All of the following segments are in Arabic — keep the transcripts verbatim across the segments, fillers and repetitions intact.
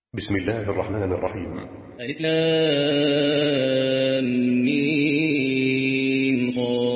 بسم الله الرحمن الرحيم. ألف لام ميم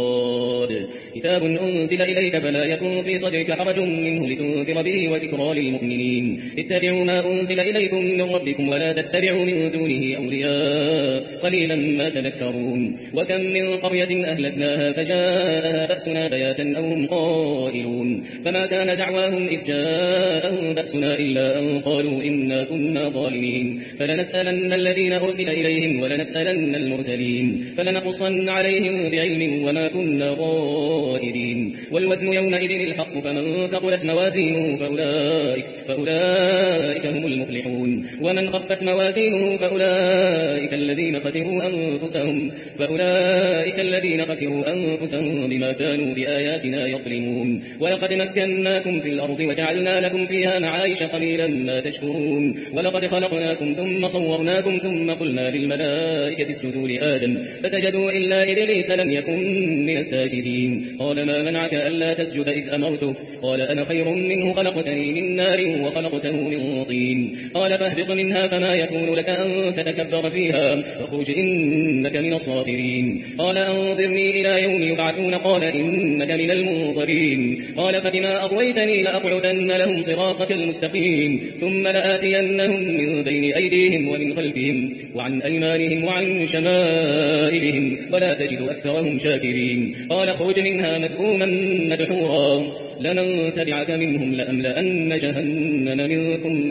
صاد كتاب أنزل إليك فلا يكن في صدرك حرج منه لتنذر به وذكرى للمؤمنين. اتبعوا ما أنزل إليكم من ربكم ولا تتبعوا من دونه أولياء قليلا ما تذكرون. وكم من قرية أهلكناها فجاءها بأسنا بياتا أو هم قائلون فما كان دعواهم إذ جاءهم بأسنا إلا أن قالوا إنا كنا ظالمين. فلنسألن الذين أرسل إليهم ولنسألن المرسلين فلنقصن عليهم بعلم وما كنا غائبين. والوزن يومئذ الحق فمن ثقلت موازينه فأولئك, فأولئك هم المفلحون. ومن خفت موازينه فأولئك الذين خسروا أنفسهم فأولئك الذين خسروا أنفسهم بما كانوا بآياتنا يظلمون. ولقد مكناكم في الأرض وجعلنا لكم فيها معايش قليلا ما تشكرون. ولقد خلقناكم ثم صورناكم ثم قلنا للملائكة اسجدوا لآدم فسجدوا إلا إبليس لم يكن من الساجدين. قال ما منعك ألا تسجد إذ أمرته قال أنا خير منه خلقتني من نار وخلقته من طين. قال فاهبط منها فما يكون لك أن تتكبر فيها فاخرج إنك من الصاغرين. قال أنظرني إلى يوم يبعثون قال إنك من المنظرين. قال فبما أغويتني لأقعدن لهم صراطك المستقيم ثم لآتينهم من بين أيديهم ومن خلفهم وعن أيمانهم وعن شمائلهم ولا تجد أكثرهم شاكرين. قال اخرج منها مذءوما مدحورا لمن تبعك منهم لأملأن جهنم منكم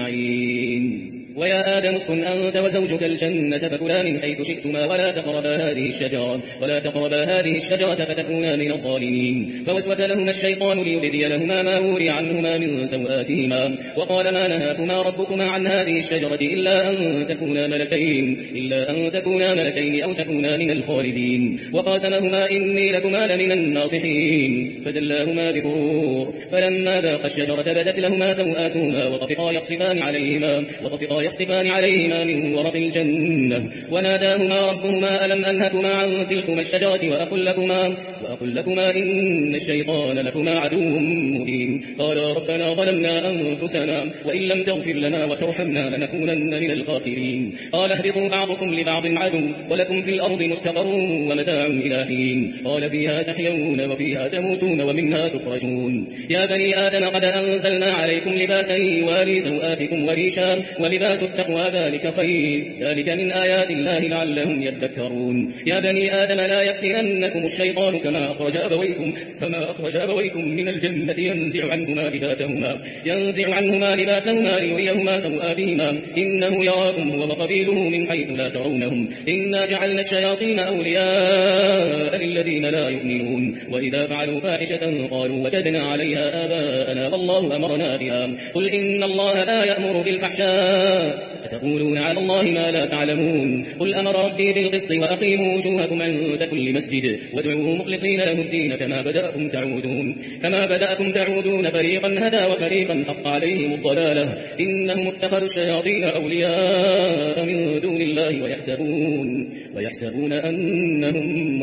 أجمعين. ويا آدم اسكن أنت وزوجك الجنة فكلا من حيث شئتما ولا تقربا هذه الشجرة ولا تقربا هذه الشجرة فتكونا من الظالمين. فوسوس لهما الشيطان ليبدي لهما ما وري عنهما من سوآتهما وقال ما نهاكما ربكما عن هذه الشجرة إلا أن تكونا ملكين إلا أن تكونا ملكين أو تكونا من الخالدين. وقاسمهما إني لكما لمن الناصحين فدلاهما بغرور فلما ذاقا الشجرة بدت لهما سوآتهما وطفقا يخصفان عليهما وطفقا يخصفان عليهما من ورق الجنة. وناداهما ربهما ألم أنهكما عن تلكما الشجرة وأقل لكما, وأقل لكما إن الشيطان لكما عدو مبين. قالا ربنا ظلمنا أنفسنا وإن لم تغفر لنا وترحمنا لنكونن من الخاسرين. قال اهبطوا بعضكم لبعض عدو ولكم في الأرض مستقر ومتاع إلى حين. قال فيها تحيون وفيها تموتون ومنها تخرجون. يا بني آدم قد أنزلنا عليكم لباسا يواري سوآتكم وريشا ولباس التقوى ذلك خير ذلك من آيات الله لعلهم يذكرون. يا بني آدم لا يفتننكم الشيطان كما أخرج أبويكم كما أخرج أبويكم من الجنة ينزع عنهما لباسهما ينزع عنهما لباسهما ليريهما سوآتهما إنه يراكم هو وقبيله من حيث لا ترونهم إنا جعلنا الشياطين أولياء للذين لا يؤمنون. وإذا فعلوا فاحشة قالوا وجدنا عليها آباءنا والله أمرنا بها قل إن الله لا يأمر بالفحشاء أتقولون على الله ما لا تعلمون. قل أمر ربي بالقسط وأقيموا وجوهكم عند كل مسجد وادعوه مخلصين له الدين كما بدأكم تعودون كما بدأكم تعودون فريقا هدى وفريقا حق عليهم الضلالة إنهم اتخذوا الشياطين أولياء من دون الله ويحسبون ويحسبون أنهم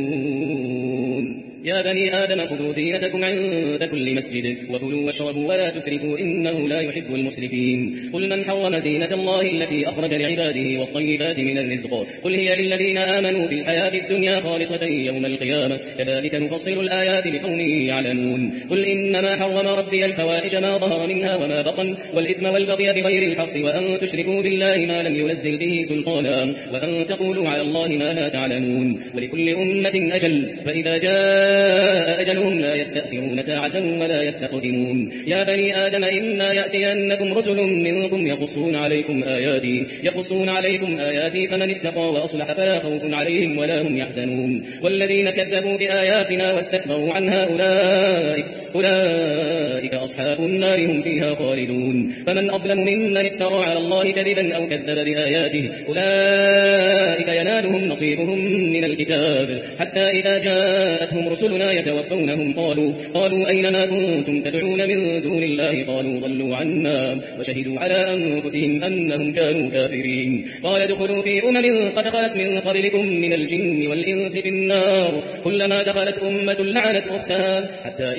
مهتدون. يا بني آدم خذوا زينتكم عند كل مسجد وكلوا واشربوا ولا تسرفوا إنه لا يحب المسرفين. قل من حرم زينة الله التي أخرج لعباده والطيبات من الرزق قل هي للذين آمنوا في الحياة الدنيا خالصة يوم القيامة كذلك نفصل الآيات لقوم يعلمون. قل إنما حرم ربي الفواحش ما ظهر منها وما بطن والإثم والبغي بغير الحق وأن تشركوا بالله ما لم ينزل به سلطانا وأن تقولوا على الله ما لا تعلمون. ولكل أمة أجل فإذا جاء أجلهم لا يستأخرون ساعة ولا يستقدمون. يا بني آدم إما يأتينكم رسل منكم يقصون عليكم آياتي يقصون عليكم آياتي فمن اتقى وأصلح فلا خوف عليهم ولا هم يحزنون. والذين كذبوا بآياتنا واستكبروا عنها أولئك أولئك أصحاب النار هم فيها خالدون. فمن أظلم ممن افترى على الله كذبا أو كذب بآياته أولئك ينالهم نصيبهم من الكتاب حتى إذا جاءتهم رسلنا يتوفونهم قالوا قالوا أين ما كنتم تدعون من دون الله قالوا ضلوا عنا وشهدوا على أنفسهم أنهم كانوا كافرين. قال ادخلوا في أمم قد خلت من قبلكم من الجن والإنس في النار كلما دخلت أمة لعنت أختها حتى إذا اداركوا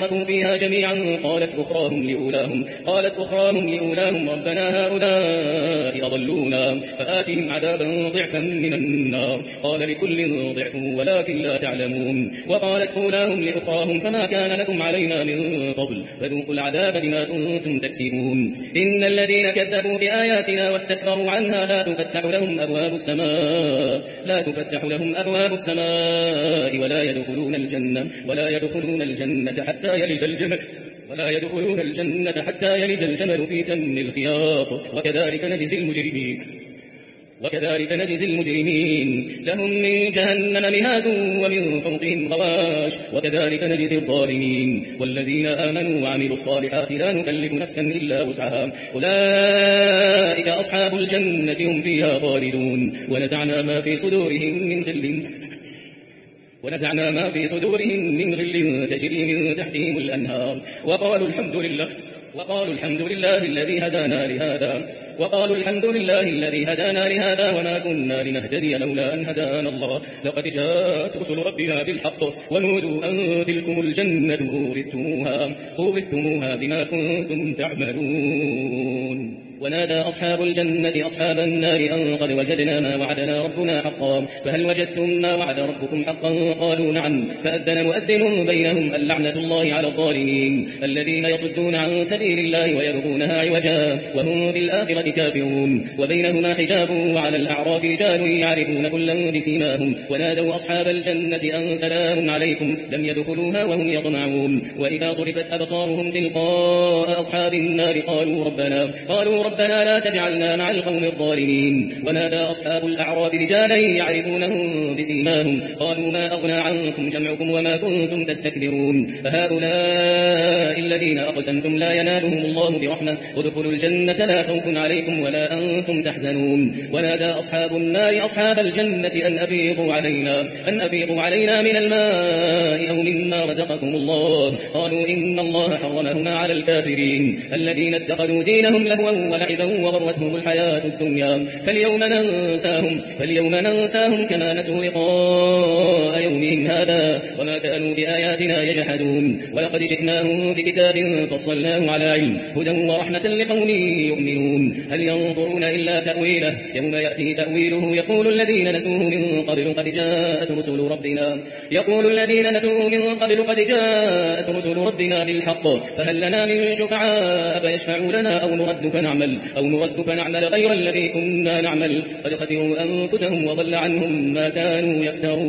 فاداركوا فيها جميعا قالت أخراهم لأولاهم قالت أخراهم لأولاهم ربنا هؤلاء أضلونا فآتهم عذابا ضعفا من النار قال لكل ضعف ولكن لا تعلمون وقالت أولاهم لأخراهم فما كان لكم علينا من فضل فذوقوا العذاب بما كنتم تكسبون إن الذين كذبوا بآياتنا واستكبروا عنها لا تفتح لهم أبواب السماء لا تفتح لهم أبواب السماء ولا يدخلون الجنة ولا يدخلون الجنة حتى يلج الجمل ولا يدخلون الجنة حتى يلج الجمل في سم الخياط وكذلك نجزي المجرمين وكذلك نجزي المجرمين لهم من جهنم مهاد ومن فوقهم غواش وكذلك نجزي الظالمين والذين آمنوا وعملوا الصالحات لا نكلف نفسا إلا وسعها أولئك أصحاب الجنة هم فيها خالدون ونزعنا ما في صدورهم من غل ونزعنا ما في صدورهم من غل تجري من تحتهم الأنهار وقالوا الحمد لله وقالوا الحمد لله الذي هدانا لهذا وقالوا الحمد لله الذي هدانا لهذا وما كنا لنهتدي لولا أن هدانا الله لقد جاءت رسل ربنا بالحق ونودوا أن تلكم الجنة أورثتموها أورثتموها بما كنتم تعملون ونادى أصحاب الجنة أصحاب النار أن قد وجدنا ما وعدنا ربنا حقا فهل وجدتم ما وعد ربكم حقا قالوا نعم فأذن مؤذن بينهم اللعنة الله على الظالمين الذين يصدون عن سبيل الله ويبغونها عوجا وهم بالآخرة كافرون وبينهما حجاب وعلى الأعراف رجال يعرفون كلا بسيماهم ونادوا أصحاب الجنة أن سلام عليكم لم يدخلوها وهم يطمعون وإذا صرفت أبصارهم تلقاء أصحاب النار قالوا ربنا قالوا ربنا لا تجعلنا مع القوم الظالمين ونادى أصحاب الأعراف رجالا يعرفونهم بسيماهم قالوا ما أغنى عنكم جمعكم وما كنتم تستكبرون فهؤلاء الذين أقسمتم لا ينالهم الله برحمة ادخلوا الجنة لا خوف عليكم ولا أنتم تحزنون ونادى أصحاب النار أصحاب الجنة أن أفيضوا علينا أن أفيضوا علينا من الماء أو مما رزقكم الله قالوا إن الله حرمهما على الكافرين الذين اتخذوا دينهم لهوا ولعبا وغرتهم الحياة الدنيا فاليوم ننساهم فاليوم ننساهم كما نسوا لقاء يومهم هذا وما كانوا بآياتنا يجحدون ولقد جئناهم بكتاب فصلناه على علم هدى ورحمة لقوم يؤمنون هل ينظرون إلا تأويله يوم يأتي تأويله يقول الذين نسوه من قبل قد جاءت رسل ربنا يقول الذين نسوه من قبل قد جاءت رسل ربنا بالحق فهل لنا من شفعاء فيشفعوا لنا أو نرد فنعمل أو نرد فنعمل غير الذي كنا نعمل قد خسروا أنفسهم وضل عنهم ما كانوا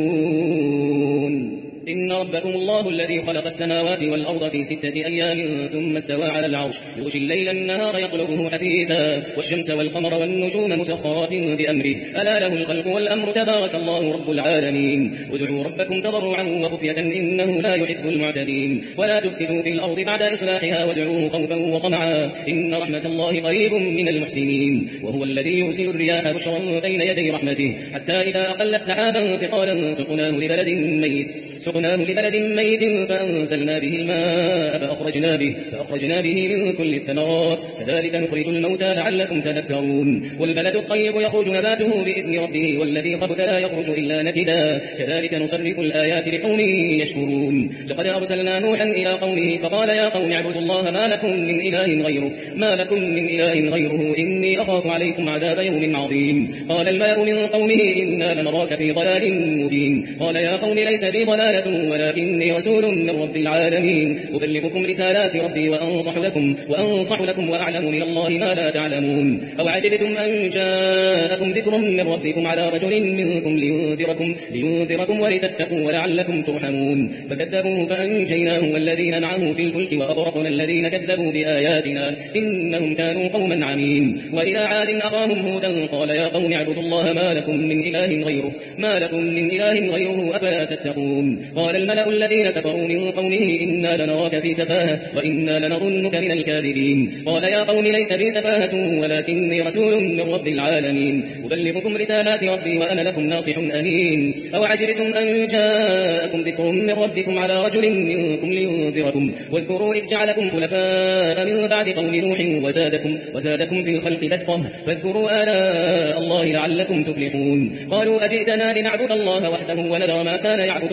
يفترون إن ربكم الله الذي خلق السماوات والأرض في ستة أيام ثم استوى على العرش يغشي الليل النهار يطلبه حثيثا والشمس والقمر والنجوم مسخرات بأمره ألا له الخلق والأمر تبارك الله رب العالمين ادعوا ربكم تضرعا وخفية إنه لا يحب المعتدين ولا تفسدوا في الأرض بعد إصلاحها وادعوه خوفا وطمعا إن رحمة الله قريب من المحسنين وهو الذي يرسل الرياح بشرا بين يدي رحمته حتى إذا أقلت سحابا ثقالا سقناه لبلد ميت سقناه لبلد ميت فأنزلنا به الماء فأخرجنا به, فأخرجنا به من كل الثمرات كذلك نخرج الموتى لعلكم تذكرون والبلد الطيب يخرج نباته بإذن ربه والذي خبث لا يخرج إلا نكدا كذلك نصرف الآيات لقوم يشكرون لقد أرسلنا نوحا إلى قومه فقال يا قوم اعبدوا الله ما لكم من إله غيره ما لكم من إله غيره إني أخاف عليكم عذاب يوم عظيم قال الملأ من قومه إنا لنراك في ضلال مبين قال يا قوم ليس بي ضلالة ولكني رسول من رب العالمين أبلغكم رسالات ربي وأنصح لكم وأنصح لكم وأعلم من الله ما لا تعلمون أو عجبتم أن جاءكم ذكر من ربكم على رجل منكم لينذركم لينذركم ولتتقوا ولعلكم ترحمون فكذبوه فأنجيناه والذين معه في الفلك وأغرقنا الذين كذبوا بآياتنا إنهم كانوا قوما عمين وإلى عاد أخاهم هودا قال يا قوم اعبدوا الله ما لكم من إله غيره ما لكم من إله غيره أفلا تتقون قال الملأ الذين كفروا من قومه إنا لنراك في سفاهة وإنا لنظنك من الكاذبين قال يا قوم ليس بي سفاهة ولكني رسول من رب العالمين أبلغكم رسالات ربي وأنا لكم ناصح أمين أو عجبتم أن جاءكم ذكر من ربكم على رجل منكم لينذركم واذكروا إذ جعلكم خلفاء من بعد قوم نوح وزادكم, وزادكم في الخلق بسطة فاذكروا آلاء الله لعلكم تفلحون قالوا أجئتنا لنعبد الله وحده ونذر ما كان يعبد آباؤنا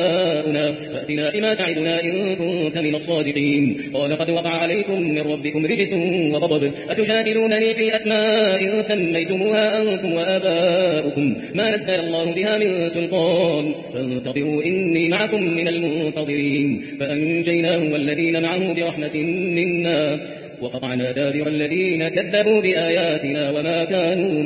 آباؤنا فأتنا بما تعدنا إن كنت من الصادقين قال قد وقع عليكم من ربكم رجس وغضب أتجادلونني في أسماء سميتموها أنتم وآباؤكم ما نزل الله بها من سلطان فانتظروا إني معكم من المنتظرين فأنجيناه والذين معه برحمة منا وقطعنا دابر الذين كذبوا بآياتنا وما كانوا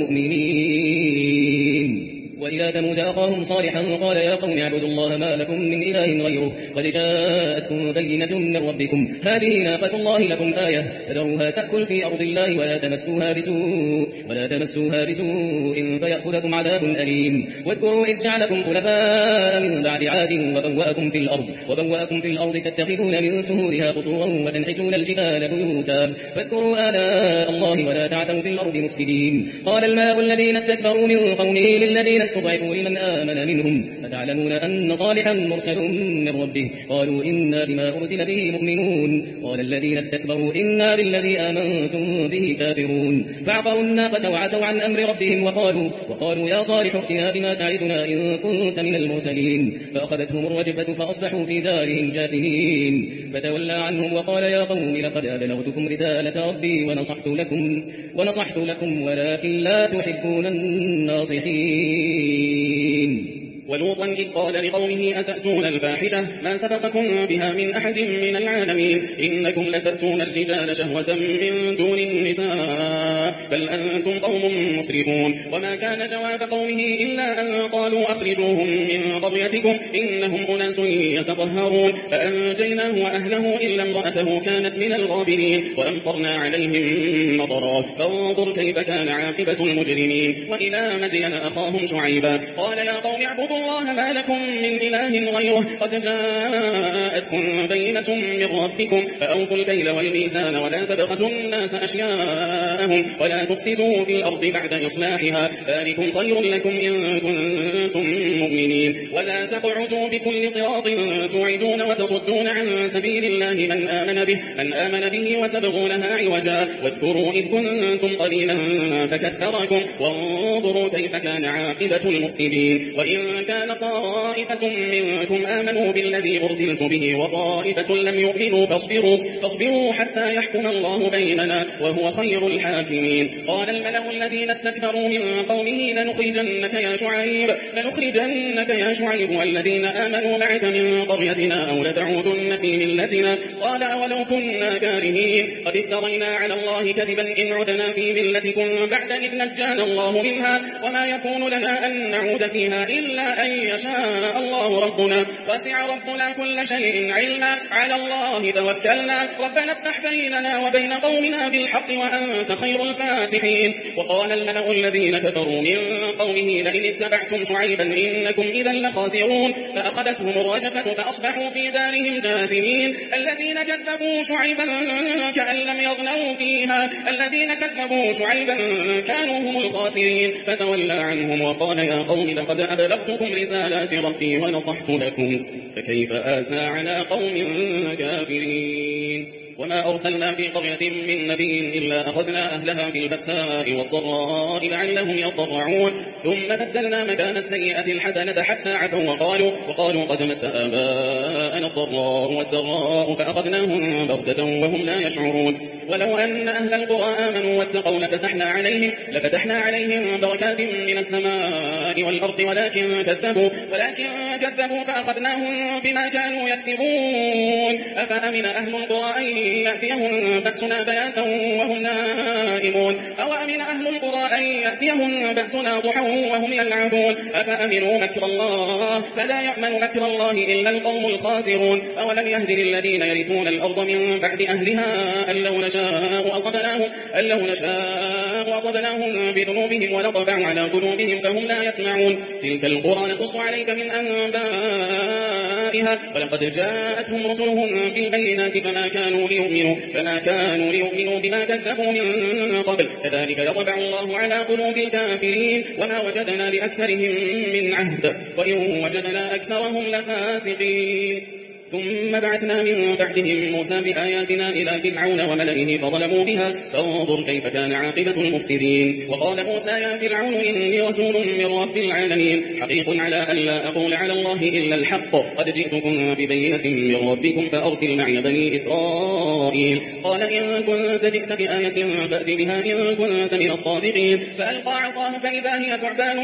مؤمنين وإلى ثمود أخاهم صالحا قال يا قوم اعبدوا الله ما لكم من إله غيره قد جاءتكم بينة من ربكم هذه ناقة الله لكم آية فذروها تأكل في أرض الله ولا تمسوها بسوء ولا تمسوها بسوء فيأخذكم عذاب أليم واذكروا إذ جعلكم خلفاء من بعد عاد وبوأكم في الأرض وبوأكم في الأرض تتخذون من سهولها قصورا وتنحتون الجبال بيوتا فاذكروا آلاء الله ولا تعثوا في الأرض مفسدين قال الملأ الذين استكبروا من قومه للذين استضعفوا لمن آمن منهم أتعلمون أن صالحا مرسل من ربه قالوا إنا بما أرسل به مؤمنون قال الذين استكبروا إنا بالذي آمنتم به كافرون فعقروا الناقة وعتوا عن أمر ربهم وقالوا, وقالوا يا صالح ائتنا بما تعدنا إن كنت من المرسلين فأخذتهم الرجفة فأصبحوا في دارهم جاثمين فتولى عنهم وقال يا قوم لقد أبلغتكم رسالة ربي ونصحت لكم, ونصحت لكم ولكن لا تحبون الناصحين ولوطا إذ قال لقومه أتأتون الفاحشة ما سبقكم بها من أحد من العالمين إنكم لتأتون الرجال شهوة من دون النساء بل أنتم قوم مسرفون وما كان جواب قومه إلا أن قالوا أخرجوهم من قريتكم إنهم أناس يتطهرون فأنجيناه وأهله إلا امرأته كانت من الغابرين وأمطرنا عليهم مطرا فانظر كيف كان عاقبة المجرمين وإلى مدين أخاهم شعيبا قال يا قوم اعبدوا الله ما لكم من إله غيره قد جاءتكم بينة من ربكم فأوفوا الكيل والميزان ولا تبخسوا الناس أشياءهم ولا تفسدوا في الأرض بعد إصلاحها ذلكم خير لكم إن كنتم مؤمنين ولا تقعدوا بكل صراط توعدون وتصدون عن سبيل الله من آمن به, من آمن به وتبغونها عوجا واذكروا إذ كنتم قليلا فكثركم وانظروا كيف كان عاقبة المفسدين وإن كان طائفة منكم آمنوا بالذي أرسلت به وطائفة لم يؤمنوا فاصبروا, فاصبروا حتى يحكم الله بيننا وهو خير الحاكمين قال الملأ الذين استكبروا من قومه لنخرجنك يا شعيب لنخرجنك يا شعيب والذين آمنوا معك من قريتنا أو لتعودن في ملتنا قال أولو كنا كارهين قد افترينا على الله كذبا إن عدنا في ملتكم بعد إذ نجانا الله منها وما يكون لنا أن نعود فيها إلا أن يشاء الله ربنا وسع ربنا كل شيء علما على الله توكلنا ربنا افتح بيننا وبين قومنا بالحق وأنت خير الفاتحين وقال الملأ الذين كفروا من قومه لئن اتبعتم شعيبا إنكم إذا لخاسرون فأخذتهم الرجفة فأصبحوا في دارهم جاثمين الذين كذبوا شعيبا كأن لم يغنوا فيها الذين كذبوا شعيبا كانوا هم الخاسرين فتولى عنهم وقال يا قوم لقد أبلغتكم رسالات ربي ونصحت لكم فكيف آسى على قوم كافرين وما أرسلنا في قرية من نبي إلا أخذنا أهلها في البأساء والضراء لعلهم يضرعون ثم بدلنا مكان السيئة الحسنة حتى عفوا وقالوا, وقالوا قد مس آباءنا الضراء والسراء فأخذناهم بغتة وهم لا يشعرون ولو أن أهل القرى آمنوا واتقوا لفتحنا عليهم, لفتحنا عليهم بركات من السماء والأرض ولكن كذبوا, ولكن كذبوا فأخذناهم بما كانوا يكسبون أفأمن أهل القرى أن يأتيهم بأسنا بياتا وهم نائمون أو أمن أهل القرى أن يأتيهم بأسنا ضحى وهم يلعبون أفأمنوا مكر الله فلا يأمن مكر الله إلا القوم الخاسرون أولم يهد للذين يرثون الأرض من بعد أهلها أن لو نشاء أصبناهم, أن لو نشاء أصبناهم بذنوبهم ونطبع على قلوبهم فهم لا يسمعون تلك القرى نقص عليك من أنبائها ولقد جاءتهم رسلهم بالبينات فما كانوا ليؤمنوا, فما كانوا ليؤمنوا بما كذبوا من قبل كذلك يطبع الله على قلوب الكافرين وما وجدنا لأكثرهم من عهد وإن وجدنا أكثرهم لفاسقين ثم بعثنا من بعدهم موسى بآياتنا إلى فرعون وملئه فظلموا بها فانظر كيف كان عاقبة المفسدين. وقال موسى يا فرعون إني رسول من رب العالمين حقيق على أن لا أقول على الله إلا الحق قد جئتكم ببينة من ربكم فأرسل معي بني إسرائيل. قال إن كنت جئت بآية فأت بها إن كنت من الصادقين. فألقى عصاه فإذا هي ثعبان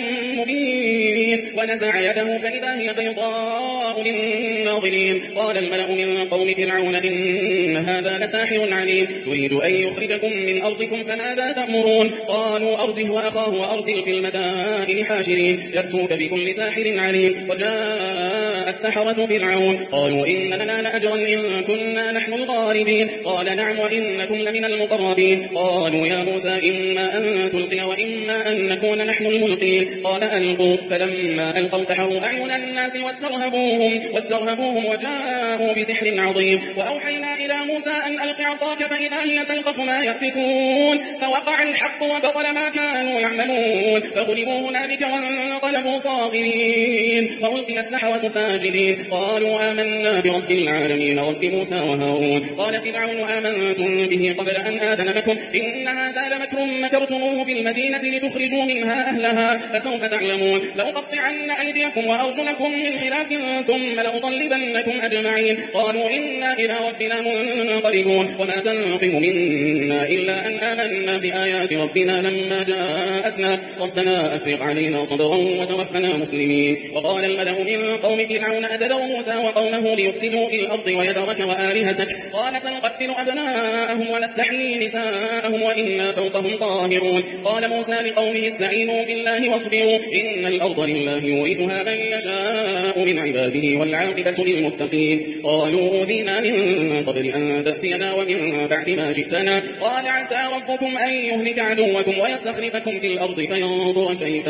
مبين ونزع يده فإذا هي بيضاء للناظرين. قال الملأ من قوم فرعون إن هذا لساحر عليم يريد أن يخرجكم من أرضكم فماذا تأمرون. قالوا أرجه وأخاه وأرسل في المدائن حاشرين يأتوك بكل ساحر عليم. وجاء السحرة فرعون قالوا إن لنا لأجرا إن كنا نحن الغالبين. قال نعم وإنكم لمن المقربين. قالوا يا موسى إما أن تلقي وإما أن نكون نحن الملقين. قال ألقوا فلما ألقوا سحروا أعين الناس واسترهبوهم, واسترهبوهم وجاءوا بسحر عظيم. وأوحينا إلى موسى أن ألق عصاك فإذا هي تلقف ما يأفكون. فوقع الحق وبطل ما كانوا يعملون فغلبوا هنالك وانقلبوا صاغرين. وألقي السحرة ساجدين قالوا آمنا برب العالمين رب موسى وهارون. قال فرعون آمنتم به قبل أن آذن لكم إن هذا لمكر مكرتموه في المدينة لتخرجوا منها أهلها فسوف تعلمون. لأقطعن أيديكم وأرجلكم من خلاف ثم لأصلبنكم أجمعين. قالوا إنا إلى ربنا منقلبون. وما تنقم منا إلا أن آمنا بآيات ربنا لما جاءتنا ربنا أفرغ علينا صبرا وتوفنا مسلمين. وقال الملأ من قوم فرعون أتذر موسى وقومه ليفسدوا في الأرض ويذرك وآلهتك قال سنقتل أبناءهم ونستحيي نساءهم وإنا فوقهم قاهرون. قال موسى لقومه استعينوا بالله واصبروا إن الأرض لله يورثها من يشاء من عباده والعاقبة للمتقين. قالوا أوذينا من قبل أن تأتينا ومن بعد ما جئتنا. قال عسى ربكم أن يهلك عدوكم ويستخلفكم في الأرض فينظر كيف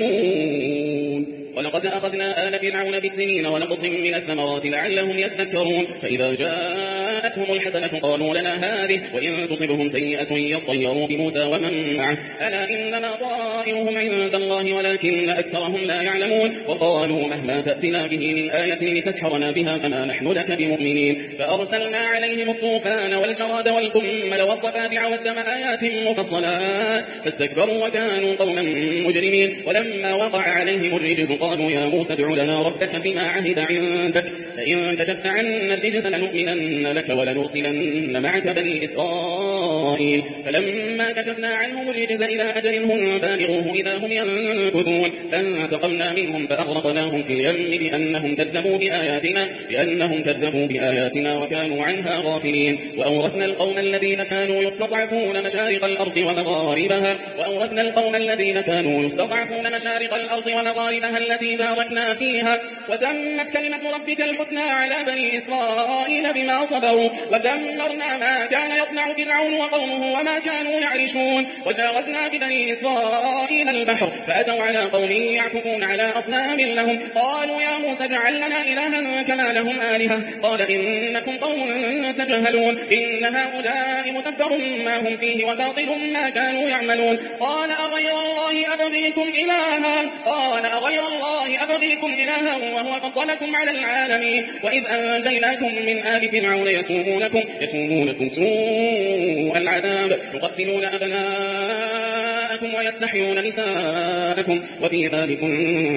تعملون. ولقد أخذنا آل فرعون بالسنين ونقص من الثمرات لعلهم يذكرون. فإذا جاءتهم الحسنة قالوا لنا هذه وإن تصبهم سيئة يطيروا بموسى ومن معه ألا إنما طائرهم عند الله ولكن أكثرهم لا يعلمون. وقالوا مهما تأتنا به من آية لتسحرنا بها فما نحن لك بمؤمنين. فأرسلنا عليهم الطوفان والجراد والقمل والضفادع والدم آيات مفصلات فاستكبروا وكانوا قوما مجرمين. ولما وقع عليهم الرجز قالوا يا موسى ادع لنا ربك بما عهد عندك فإن كشفت عنا الرجز لنؤمنن لك ولنرسلن معك بني إسرائيل. فلما كشفنا عنهم الرجز إلى أجل هم بالغوه إذا هم ينكثون فانتقمنا منهم فأغرقناهم في اليم بأنهم كذبوا بآياتنا بأنهم كذبوا بآياتنا وكانوا عنها غافلين. وأورثنا القوم الذين كانوا يستضعفون مشارق الأرض ومغاربها وأورثنا القوم الذين كانوا يستضعفون مشارق الأرض ومغاربها التي باركنا فيها وتمت كلمة ربك الحسنى على بني إسرائيل بما صبروا ودمرنا ما كان يصنع فرعون وقومه وما كانوا يعرشون. وجاوزنا ببني إسرائيل البحر فأتوا على قوم يعكفون على أصنام لهم قالوا يا موسى اجعل لنا إلها كما لهم آلهة قال إنكم قوم تجهلون إن هؤلاء متبر ما هم فيه وباطل ما كانوا يعملون. قال أغير الله أبغيكم إلها قال أغير الله أبغيكم إلها وهو فضلكم على العالمين. وإذ أنجيناكم من آل فرعون يسومونكم, يسومونكم سوء العذاب يقتلون أبناءكم ويستحيون نساءكم وفي ذلكم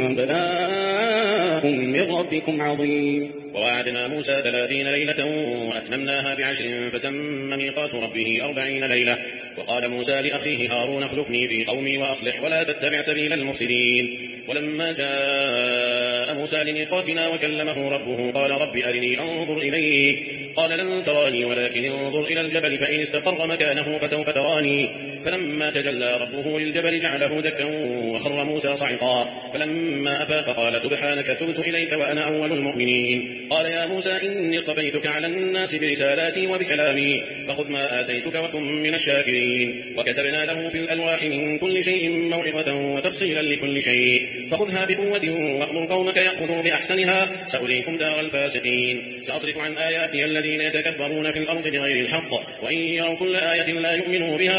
بلاء من ربكم عظيم. ووعدنا موسى ثلاثين ليلة وأتممناها بعشر فتم ميقات ربه أربعين ليلة. وقال موسى لأخيه هارون اخلفني في قومي وأصلح ولا تتبع سبيل المفسدين. ولما جاء موسى لميقاتنا وكلمه ربه قال رب أرني أنظر إليك قال لن تراني ولكن انظر إلى الجبل فإن استقر مكانه فسوف تراني. فلما تجلى ربه للجبل جعله دكا وخر موسى صعقا. فلما أفاق قال سبحانك تبت إليك وأنا أول المؤمنين. قال يا موسى إني اصطفيتك على الناس برسالاتي وبكلامي فخذ ما آتيتك وكن من الشاكرين. وكتبنا له في الألواح من كل شيء موعظة وتفصيلا لكل شيء فخذها بقوة وأمر قومك يأخذوا بأحسنها سأريكم دار الفاسقين. سأصرف عن آياتي الذين يتكبرون في الأرض بغير الحق وإن يروا كل آية لا يؤمنوا بها وإن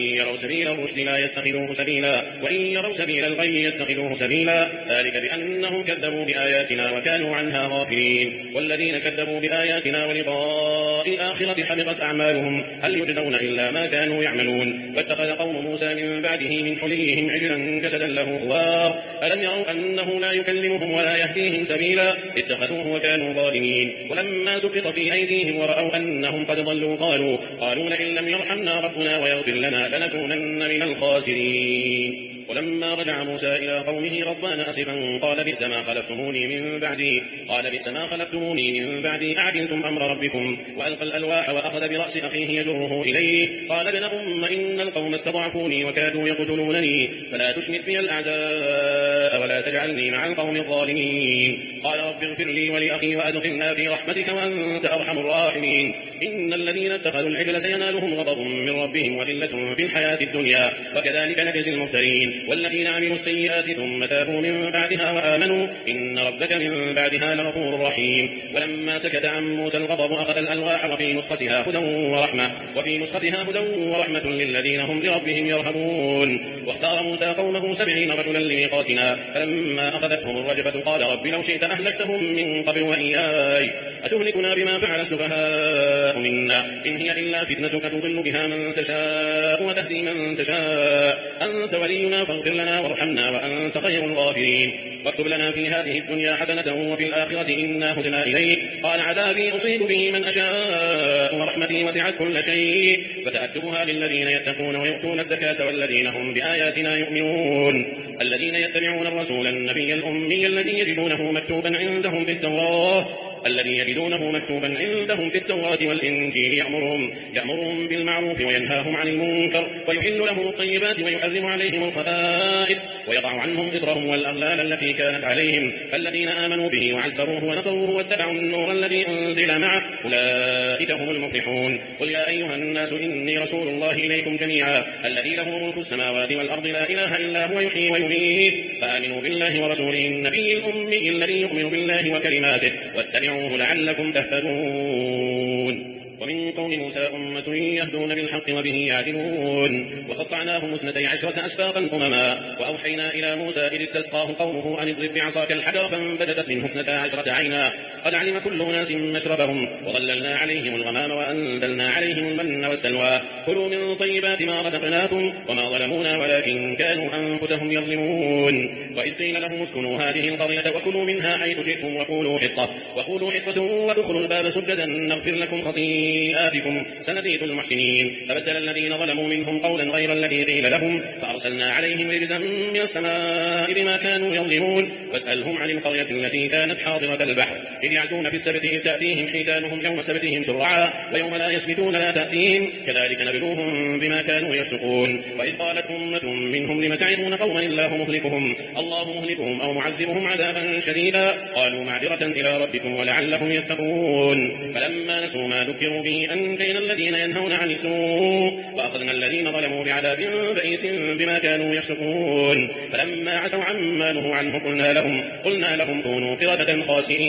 يروا سبيل الرشد لا يتخذوه سبيلا وإن يروا سبيل الغي يتخذوه سبيلا ذلك بأنهم كذبوا بآياتنا وكانوا عنها غافلين والذين كذبوا بآياتنا ولقاء الآخرة حبطت أعمالهم هل يجزون إلا ما كانوا يعملون واتخذ قوم موسى من بعده من حليهم عجلا جسدا له خوار ألم يروا أنه لا يكلمهم ولا يهديهم سبيلا اتخذوه وكانوا ظالمين ولما سقط في أيديهم ورأوا أنهم قد ضلوا قالوا قالوا لئن لم يرحمنا ربنا ويغفر لنا لنكونن من الخاسرين ولما رجع موسى إلى قومه غضبان أسفا قال بئس ما خلفتموني من بعدي قال بئس ما خلفتموني من بعدي أعجلتم أمر ربكم وألقى الألواح وأخذ برأس أخيه يجره إليه قال ابن أم إن القوم استضعفوني وكادوا يقتلونني فلا تشمت بي الأعداء ولا تجعلني مع القوم الظالمين قال رب اغفر لي ولأخي وأدخلنا في رحمتك وأنت أرحم الراحمين إن الذين اتخذوا العجل سينالهم غضب من ربهم وذلة في الحياة الدنيا وكذلك نجزي المفترين والذين عملوا السيئات ثم تابوا من بعدها وآمنوا إن ربك من بعدها لغفور رحيم ولما سكت عن موسى الغضب أخذ الألواح وفي نسختها هدى ورحمة وفي نسختها هدى ورحمة للذين هم لربهم يرهبون واختار موسى قومه سبعين رجلا لميقاتنا فلما أخذتهم الرجفة قال رب لو شئت أهلكتهم من قبل وإياي أتهلكنا بما فعل السفهاء منا إن هي إلا فتنتك تضل بها من تشاء وتهدي من تشاء أنت ولينا فاغفر لنا وارحمنا وأنت خير الغافرين واكتب لنا في هذه الدنيا حسنة وفي الآخرة إنا هدنا إليك قال عذابي أصيب به من أشاء ورحمتي وسعت كل شيء فسأكتبها للذين يتقون ويؤتون الزكاة والذين هم بآياتنا يؤمنون الذين يتبعون الرسول النبي الأمي الذي يجدونه مكتوبا عندهم في التوراة الذي يجدونه مكتوبا عندهم في التوراة والإنجيل يأمرهم, يأمرهم بالمعروف وينهاهم عن المنكر ويحل لهم الطيبات ويحرم عليهم الخبائث ويضع عنهم إصرهم والأغلال التي كانت عليهم الذين آمنوا به وعزروه ونصروه واتبعوا النور الذي أنزل معه أولئك هم المفلحون قل يا أيها الناس إني رسول الله إليكم جميعا الذي له ملك السماوات والأرض لا إله إلا هو يحيي ويميت فآمنوا بالله ورسوله النبي الأمي الذي يؤمن بالله وكلماته واتبعوا لعلكم تهتدون ومن قوم موسى أمة يهدون بالحق وبه يعدلون وقطعناهم اثنتي عشرة أسباطا أمما وأوحينا إلى موسى إذ استسقاه قومه أن اضرب بعصاك الحجر فانبجست منه اثنتا عشرة عينا قد علم كل أناس مشربهم وظللنا عليهم الغمام وأنزلنا عليهم المن والسلوى كلوا من طيبات ما رزقناكم وما ظلمونا ولكن كانوا أنفسهم يظلمون وإذ قيل لهم اسكنوا هذه القرية وكلوا منها حيث شئتم وقولوا حطة وقولوا حطة وادخلوا الباب سجدا نغفر لكم خطيئاتكم آتكم سنزيد المحسنين فبدل الذين ظلموا منهم قولا غير الذي قيل لهم فأرسلنا عليهم رجزا من السماء بما كانوا يظلمون واسألهم عن القرية التي كانت حاضرة البحر إذ يعدون في السبت إذ تأتيهم حيتانهم يوم سبتهم شرعا ويوم لا يسبتون لا تأتيهم كذلك نبلوهم بما كانوا يفسقون وإذ قالت أمة منهم لم تعظون قوما الله مهلكهم الله مهلكهم أو معذبهم عذابا شديدا قالوا معذرة إلى ربكم ولعلهم يتقون فلما نسوا ما ذكروا به أنجينا الذين ينهون عن السوء وأخذنا الذين ظلموا بعذاب بئيس بما كانوا يفسقون فلما عتوا عما نهوا عنه قلنا لهم, قلنا لهم كونوا قردة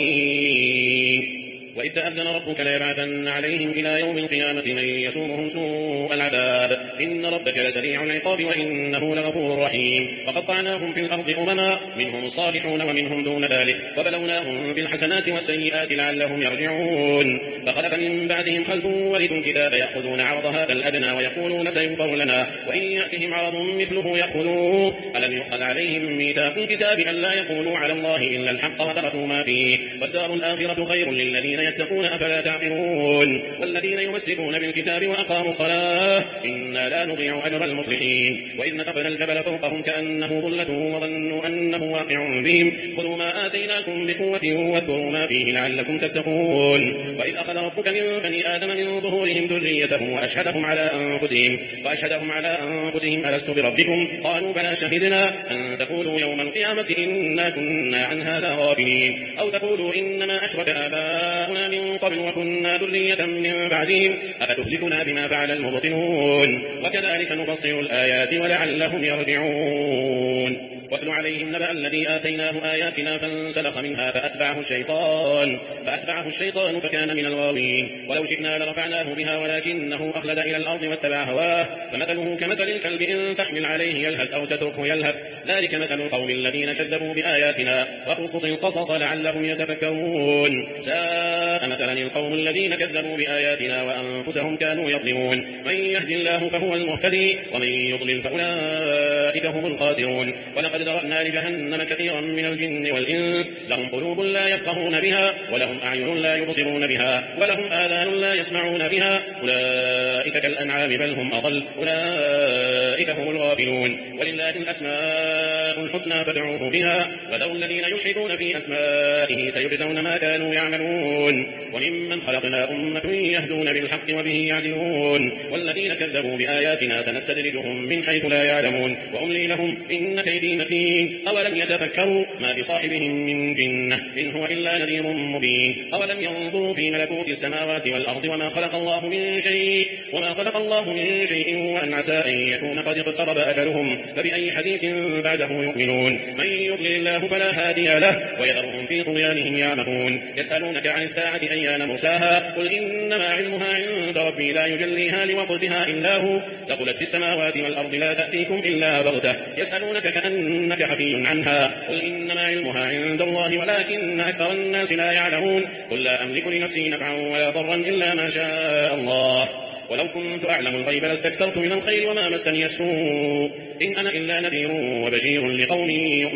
خاسئين وإذ تأذن ربك ليبعثن عليهم إلى يوم القيامة من يسومهم سوء العذاب إن ربك لسريع العقاب وإنه لغفور رحيم وقطعناهم في الأرض أمما منهم الصالحون ومنهم دون ذلك وبلوناهم بالحسنات والسيئات لعلهم يرجعون فخلف من بعدهم خلف ورثوا الكتاب يأخذون عرض هذا الأدنى ويقولون سيغفر لنا وإن يأتهم عرض مثله يأخذوه ألم يؤخذ عليهم ميثاق الكتاب أن لا يقولوا على الله إلا الحق ودرسوا ما فيه والدار الآخرة خير للذين يتقون أفلا تعقلون والذين يمسكون بالكتاب وأقاموا الصلاة إنا لا نضيع أجر المصلحين وإذ نتقنا الجبل فوقهم كأنه ظلة وظنوا أنه واقع بهم خذوا ما آتيناكم بقوة واذكروا ما فيه لعلكم تتقون وإذ أخذ ربك من بني آدم من ظهورهم ذريتهم وأشهدهم على أنفسهم وأشهدهم على أنفسهم ألست بربكم قالوا بلى شهدنا أن تقولوا يوم القيامة إنا كنا عن هذا غافلين أو تقولوا إنما أشرك آباؤنا من قبل وكنا ذرية من بعدهم أفتهلكنا بما فعل المبطلون وكذلك نفصل الآيات ولعلهم يرجعون واتل عليهم نبأ الذي آتيناه آياتنا فانسلخ منها فأتبعه الشيطان فأتبعه الشيطان فكان من الغاوين ولو شئنا لرفعناه بها ولكنه أخلد إلى الأرض واتبع هواه فمثله كمثل الكلب إن تحمل عليه يلهث أو تتركه يلهث ذلك مثل القوم الذين كذبوا بآياتنا وقصص القصص لعلهم يتفكرون ساء مثلا القوم الذين كذبوا بآياتنا وأنفسهم كانوا يظلمون من يهدي الله فهو المهتدي ومن يضلل فأولئك هم الخاسرون ولقد ذرأنا لجهنم كثيرا من الجن والإنس لهم قلوب لا يفقهون بها ولهم أعين لا يبصرون بها ولهم آذان لا يسمعون بها أولئك كالأنعام بل هم أضل أولئك هم الغافلون ولله الأسماء الحسنى فادعوه بها وذروا الذين يلحدون في أسمائه سيجزون ما كانوا يعملون وممن خلقنا أمة يهدون بالحق وبه يعدلون والذين كذبوا بآياتنا سنستدرجهم من حيث لا يعلمون وأملي لهم إن كيدي متين أولم يتفكروا ما بصاحبهم من جنة إن هو إلا نذير مبين أولم ينظروا في ملكوت السماوات والأرض وما خلق الله من شيء وما خلق الله من شيء وأن عسى أن يكون قد اقترب أجلهم فبأي حديث بعده يؤمنون من يضلل الله فلا هادي له ويذرهم في طغيانهم يعمهون يسألونك عن الساعة أيان مرساها قل إنما علمها عند ربي لا يجليها لوقتها إلا هو ثقلت في السماوات والأرض لا تأتيكم إلا بغتة يسألونك كأنك حفي عنها قل إنما علمها عند الله ولكن أكثر الناس لا يعلمون قل لا أملك لنفسي نفعا ولا ضرا إلا ما شاء الله ولو كنت أعلم الغيب لاستكثرت من الخير وما مسني السوء إن أنا إلا نذير وبشير لقوم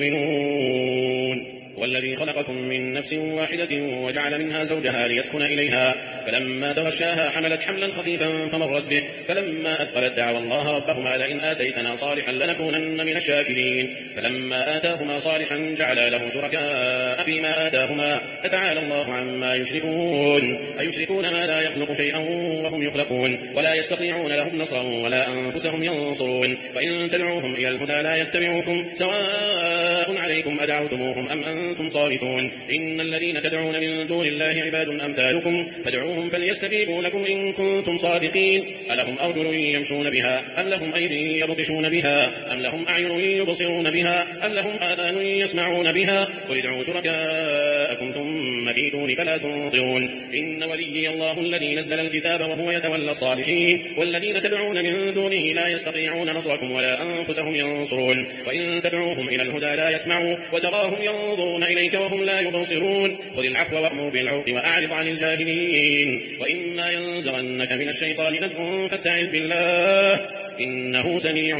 يؤمنون والذي خلقكم من نفس واحدة وجعل منها زوجها ليسكن إليها فلما تغشاها حملت حملا خفيفا فمرت به فلما أثقلت دعوا الله ربهما لئن آتيتنا صالحا لنكونن من الشاكرين فلما آتاهما صالحا جعلا له شركاء فيما آتاهما فتعالى الله عما يشركون أيشركون ما لا يخلق شيئا وهم يخلقون ولا يستطيعون لهم نصرا ولا أنفسهم ينصرون فإن تدعوهم إلى الهدى لا يتبعوكم سواء عليكم أدعوتموهم أم أنتم صامتون إن الذين تدعون من دون الله عباد أمثالكم فادعوهم فليستجيبوا لكم إن كنتم صادقين ألهم أرجل يمشون بها أم لهم أيدي يبطشون بها أم لهم أعين يبصرون بها أم لهم آذان يسمعون بها قل ادعوا شركاءكم ثم كيدون فلا تنظرون إن وليي الله الذي نزل الكتاب وهو يتولى الصالحين والذين تدعون من دونه لا يستطيعون نصركم ولا أنفسهم ينصرون وإن تدعوهم إلى الهدى لا يسمعوا وتراهم ينظرون إليك وهم لا يبصرون خذ العفو وأمر بالعرف وأعرض عن الجاهلين وإما ينزغنك من الشيطان نزغ فاستعذ بالله إنه سميع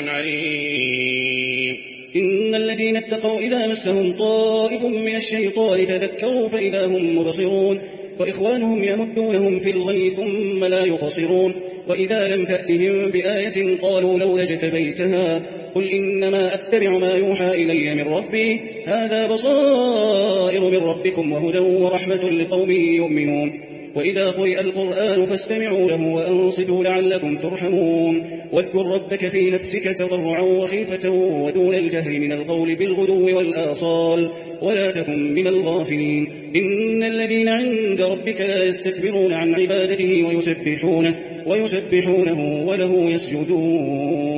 عليم إن الذين اتقوا إذا مسهم طائف من الشيطان تذكروا فإذا هم مبصرون وإخوانهم يمدونهم في الغي ثم لا يقصرون وإذا لم تأتهم بآية قالوا لولا اجتبيتها قل إنما أتبع ما يوحى إلي من ربي هذا بصائر من ربكم وهدى ورحمة لقوم يؤمنون وإذا قرئ القرآن فاستمعوا له وأنصتوا لعلكم ترحمون واذكر ربك في نفسك تضرعا وخيفة ودون الجهر من القول بالغدو والآصال ولا تكن من الغافلين إن الذين عند ربك لا يستكبرون عن عبادته ويسبحونه, ويسبحونه وله يسجدون